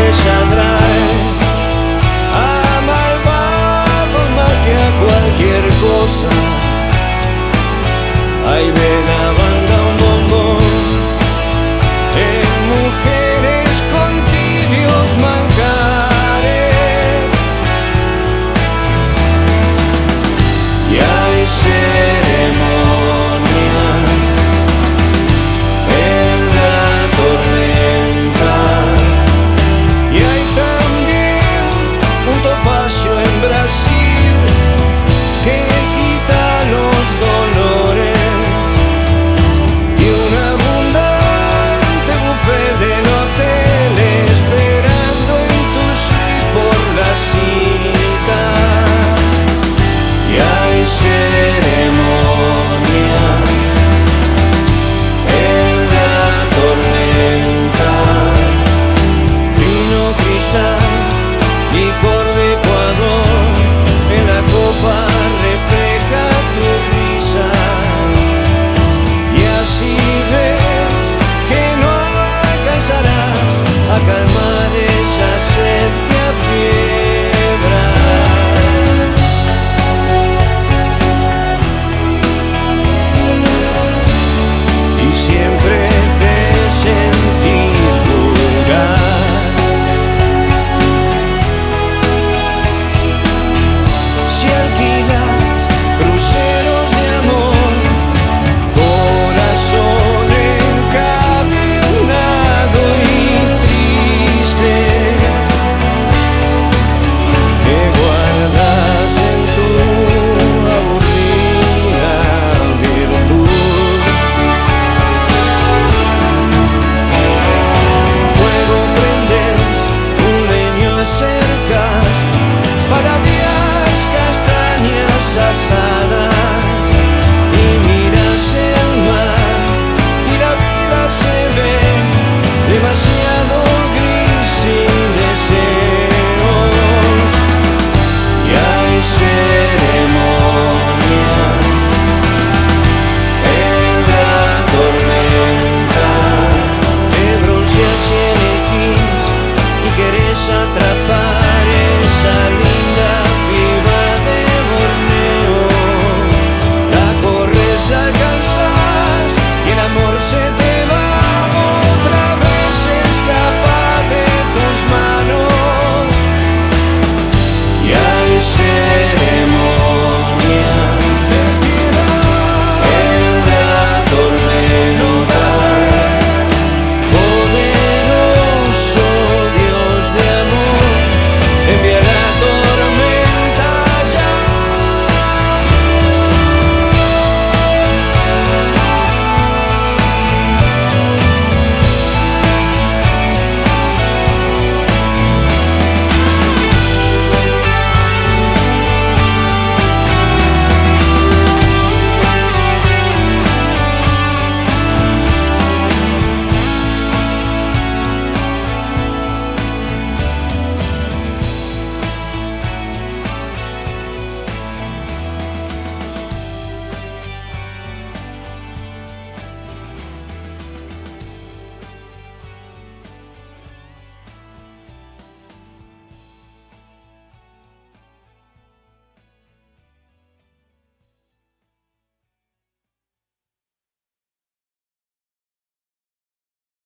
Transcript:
tristeza trae a malvados más que a cualquier cosa. Ay, de la banda un bombón en mujeres con tibios manjares. Y hay ceremonias en la tormenta. Y hay también un topacio en Brasil que quita los dolores. Y un abundante buffet del hotel esperando en tu suite por la cita. Y hay ceremonias en la tormenta. Vino, cristal, licor de Ecuador, en la copa refleja tu risa. Y así ves que no alcanzarás a calmar esa sed que afiebra. Y siempre te sentís vulgar. Si alquilas cruceros de amor, corazón encadenado y triste, que guardas en tu aburrida virtud. Fuego prendes, un leño acercas, paradías castañas asadas, y miras el mar y la vida se ve demasiado gris sin deseos. Y hay ceremonias en la tormenta. Te bronceas y elegís y querés atrapar